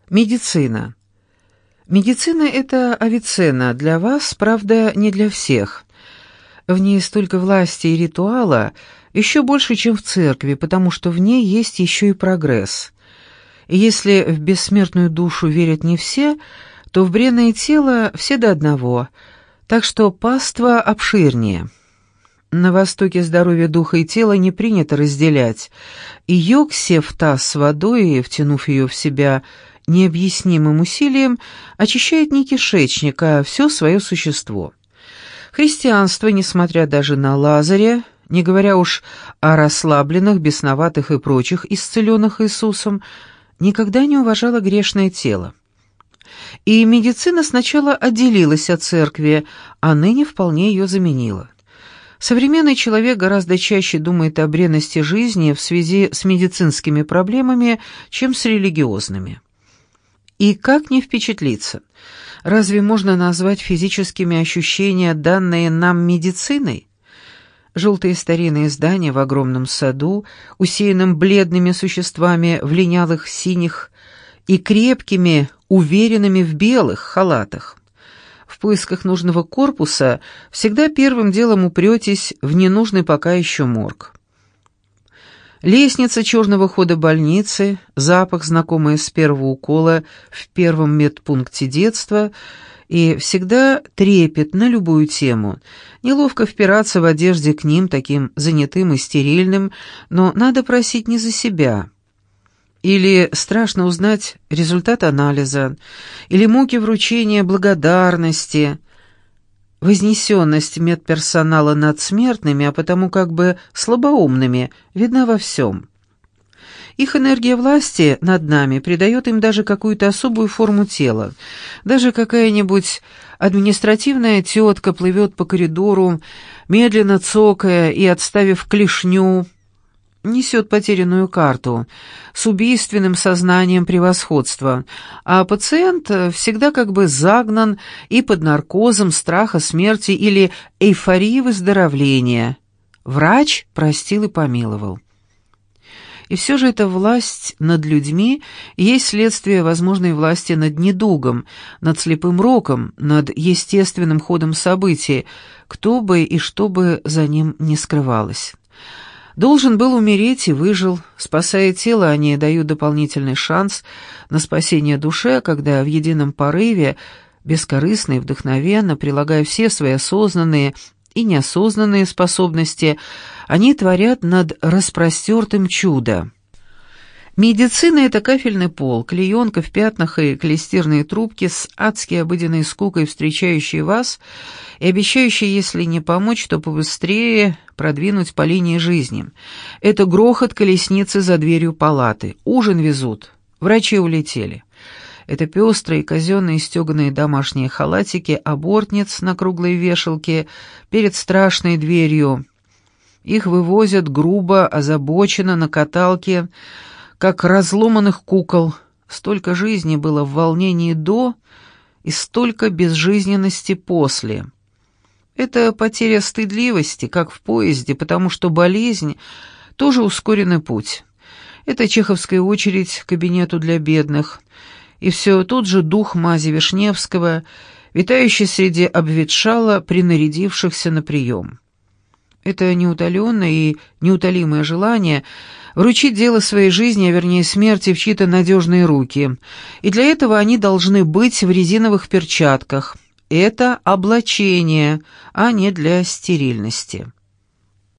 Медицина. Медицина — это Авиценна, для вас, правда, не для всех. В ней столько власти и ритуала, еще больше, чем в церкви, потому что в ней есть еще и прогресс. И если в бессмертную душу верят не все, то в бренное тело все до одного, так что паства обширнее. На Востоке здоровье духа и тела не принято разделять, и йог, сев в таз с водой и втянув ее в себя необъяснимым усилием, очищает не кишечник, а все свое существо. Христианство, несмотря даже на Лазаря, не говоря уж о расслабленных, бесноватых и прочих исцеленных Иисусом, никогда не уважало грешное тело. И медицина сначала отделилась от церкви, а ныне вполне ее заменила. Современный человек гораздо чаще думает о бренности жизни в связи с медицинскими проблемами, чем с религиозными. И как не впечатлиться? Разве можно назвать физическими ощущения, данные нам медициной? Желтые старинные здания в огромном саду, усеянном бледными существами в линялых синих и крепкими, уверенными в белых халатах. В поисках нужного корпуса всегда первым делом упретесь в ненужный пока еще морг. Лестница черного хода больницы, запах, знакомый с первого укола в первом медпункте детства, и всегда трепет на любую тему. Неловко впираться в одежде к ним, таким занятым и стерильным, но надо просить не за себя. Или страшно узнать результат анализа, или муки вручения благодарности, вознесенность медперсонала над смертными, а потому как бы слабоумными, видна во всем. Их энергия власти над нами придает им даже какую-то особую форму тела. Даже какая-нибудь административная тетка плывет по коридору, медленно цокая и отставив клешню, несет потерянную карту с убийственным сознанием превосходства, а пациент всегда как бы загнан и под наркозом страха смерти или эйфории выздоровления. Врач простил и помиловал. И все же эта власть над людьми есть следствие возможной власти над недугом, над слепым роком, над естественным ходом событий, кто бы и что бы за ним ни скрывалось. Должен был умереть и выжил. Спасая тело, они дают дополнительный шанс на спасение душе, когда в едином порыве, бескорыстно и вдохновенно, прилагая все свои осознанные и неосознанные способности, они творят над распростертым чудо. Медицина — это кафельный пол, клеенка в пятнах и клестирные трубки с адски обыденной скукой, встречающие вас и обещающие, если не помочь, то побыстрее продвинуть по линии жизни. Это грохот колесницы за дверью палаты. Ужин везут. Врачи улетели. Это пестрые казенные стеганые домашние халатики абортниц на круглой вешалке перед страшной дверью. Их вывозят грубо, озабоченно, на каталке, как разломанных кукол. Столько жизни было в волнении до и столько безжизненности после. Это потеря стыдливости, как в поезде, потому что болезнь — тоже ускоренный путь. Это чеховская очередь к кабинету для бедных. И все тот же дух мази Вишневского, витающий среди обветшало принарядившихся на прием. Это неутоленное и неутолимое желание вручить дело своей жизни, а вернее смерти, в чьи-то надежные руки. И для этого они должны быть в резиновых перчатках. Это облачение, а не для стерильности.